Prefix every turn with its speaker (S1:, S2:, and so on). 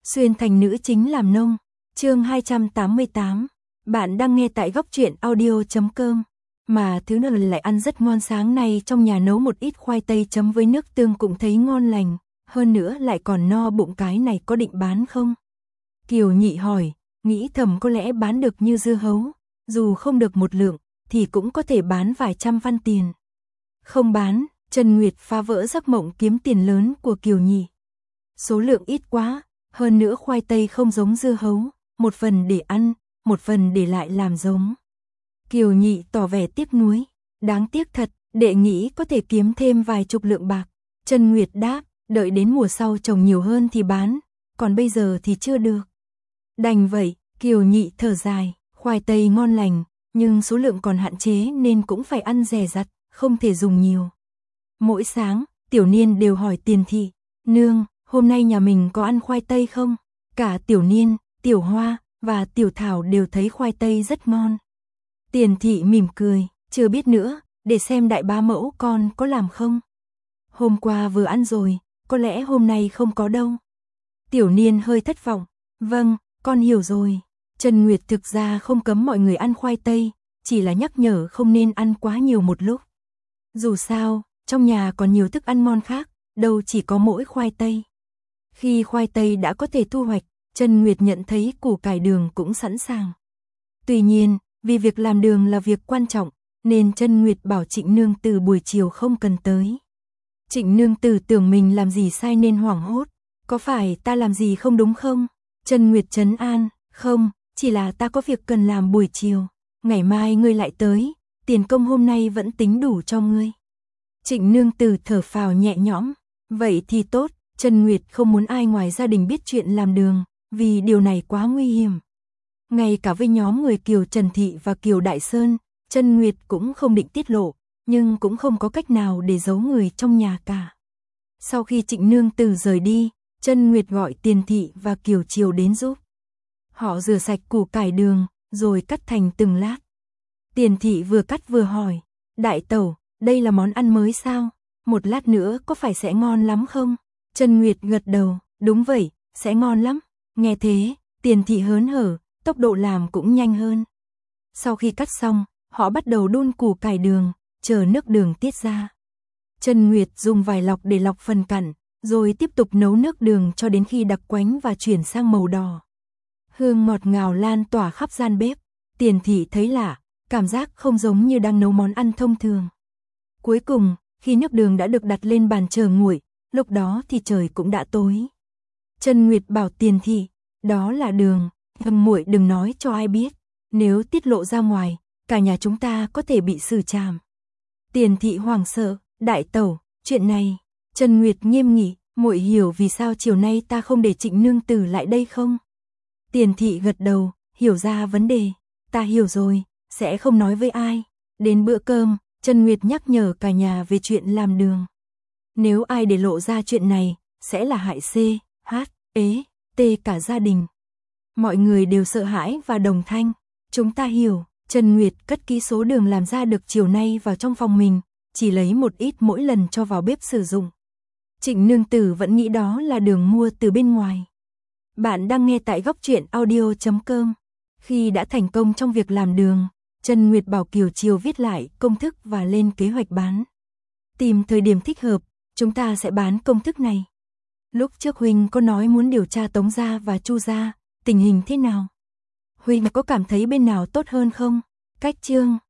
S1: Xuyên thành nữ chính làm nông. Chương 288. Bạn đang nghe tại góc truyện audio.com. Mà thứ nữa lại ăn rất ngon, sáng nay trong nhà nấu một ít khoai tây chấm với nước tương cũng thấy ngon lành, hơn nữa lại còn no bụng, cái này có định bán không? Kiều Nhị hỏi, nghĩ thầm có lẽ bán được như dưa hấu, dù không được một lượng thì cũng có thể bán vài trăm văn tiền. Không bán, Trần Nguyệt phá vỡ giấc mộng kiếm tiền lớn của Kiều Nhị. Số lượng ít quá, hơn nữa khoai tây không giống dưa hấu, một phần để ăn, một phần để lại làm giống. Kiều Nhị tỏ vẻ tiếc nuối, đáng tiếc thật, đệ nghĩ có thể kiếm thêm vài chục lượng bạc. Trần Nguyệt đáp, đợi đến mùa sau trồng nhiều hơn thì bán, còn bây giờ thì chưa được. Đành vậy, Kiều Nhị thở dài, khoai tây ngon lành, nhưng số lượng còn hạn chế nên cũng phải ăn dè dặt, không thể dùng nhiều. Mỗi sáng, Tiểu Niên đều hỏi Tiền Thị, nương, hôm nay nhà mình có ăn khoai tây không? Cả Tiểu Niên, Tiểu Hoa và Tiểu Thảo đều thấy khoai tây rất ngon. Tiền Thị mỉm cười, chưa biết nữa, để xem đại bá mẫu con có làm không? Hôm qua vừa ăn rồi, có lẽ hôm nay không có đâu. Tiểu Niên hơi thất vọng, vâng, con hiểu rồi. Trần Nguyệt thực ra không cấm mọi người ăn khoai tây, chỉ là nhắc nhở không nên ăn quá nhiều một lúc. Dù sao, trong nhà còn nhiều thức ăn ngon khác, đâu chỉ có mỗi khoai tây. Khi khoai tây đã có thể thu hoạch, Trần Nguyệt nhận thấy củ cải đường cũng sẵn sàng. Tuy nhiên, vì việc làm đường là việc quan trọng, nên Trần Nguyệt bảo Trịnh Nương Tử buổi chiều không cần tới. Trịnh Nương Tử tưởng mình làm gì sai nên hoảng hốt, có phải ta làm gì không đúng không? Trần Nguyệt trấn an, không, chỉ là ta có việc cần làm buổi chiều, ngày mai ngươi lại tới, tiền công hôm nay vẫn tính đủ cho ngươi. Trịnh Nương Tử thở phào nhẹ nhõm, vậy thì tốt. Trần Nguyệt không muốn ai ngoài gia đình biết chuyện làm đường, vì điều này quá nguy hiểm. Ngay cả với nhóm người Kiều Trần Thị và Kiều Đại Sơn, Trần Nguyệt cũng không định tiết lộ, nhưng cũng không có cách nào để giấu người trong nhà cả. Sau khi Trịnh Nương Tử rời đi, Trần Nguyệt gọi Tiền Thị và Kiều Triều đến giúp. Họ rửa sạch củ cải đường, rồi cắt thành từng lát. Tiền Thị vừa cắt vừa hỏi, đại tẩu, đây là món ăn mới sao? Một lát nữa có phải sẽ ngon lắm không? Trần Nguyệt gật đầu, đúng vậy, sẽ ngon lắm. Nghe thế, Tiền Thị hớn hở, tốc độ làm cũng nhanh hơn. Sau khi cắt xong, họ bắt đầu đun củ cải đường, chờ nước đường tiết ra. Trần Nguyệt dùng vải lọc để lọc phần cặn, rồi tiếp tục nấu nước đường cho đến khi đặc quánh và chuyển sang màu đỏ. Hương ngọt ngào lan tỏa khắp gian bếp. Tiền Thị thấy lạ, cảm giác không giống như đang nấu món ăn thông thường. Cuối cùng, khi nước đường đã được đặt lên bàn chờ nguội, lúc đó thì trời cũng đã tối. Trần Nguyệt bảo Tiền Thị, đó là đường, muội đừng nói cho ai biết, nếu tiết lộ ra ngoài, cả nhà chúng ta có thể bị xử trảm. Tiền Thị hoảng sợ, đại tẩu, chuyện này. Trần Nguyệt nghiêm nghị, muội hiểu vì sao chiều nay ta không để Trịnh Nương Tử lại đây không? Tiền Thị gật đầu, hiểu ra vấn đề, ta hiểu rồi, sẽ không nói với ai. Đến bữa cơm, Trần Nguyệt nhắc nhở cả nhà về chuyện làm đường. Nếu ai để lộ ra chuyện này, sẽ là hại C, H, E, T cả gia đình. Mọi người đều sợ hãi và đồng thanh. Chúng ta hiểu. Trần Nguyệt cất kỹ số đường làm ra được chiều nay vào trong phòng mình, chỉ lấy một ít mỗi lần cho vào bếp sử dụng. Trịnh Nương Tử vẫn nghĩ đó là đường mua từ bên ngoài. Bạn đang nghe tại góc truyện audio.com. Khi đã thành công trong việc làm đường, Trần Nguyệt bảo Kiều Triều viết lại công thức và lên kế hoạch bán. Tìm thời điểm thích hợp, chúng ta sẽ bán công thức này. Lúc trước Huynh có nói muốn điều tra Tống gia và Chu gia, tình hình thế nào? Huynh có cảm thấy bên nào tốt hơn không? Cách chương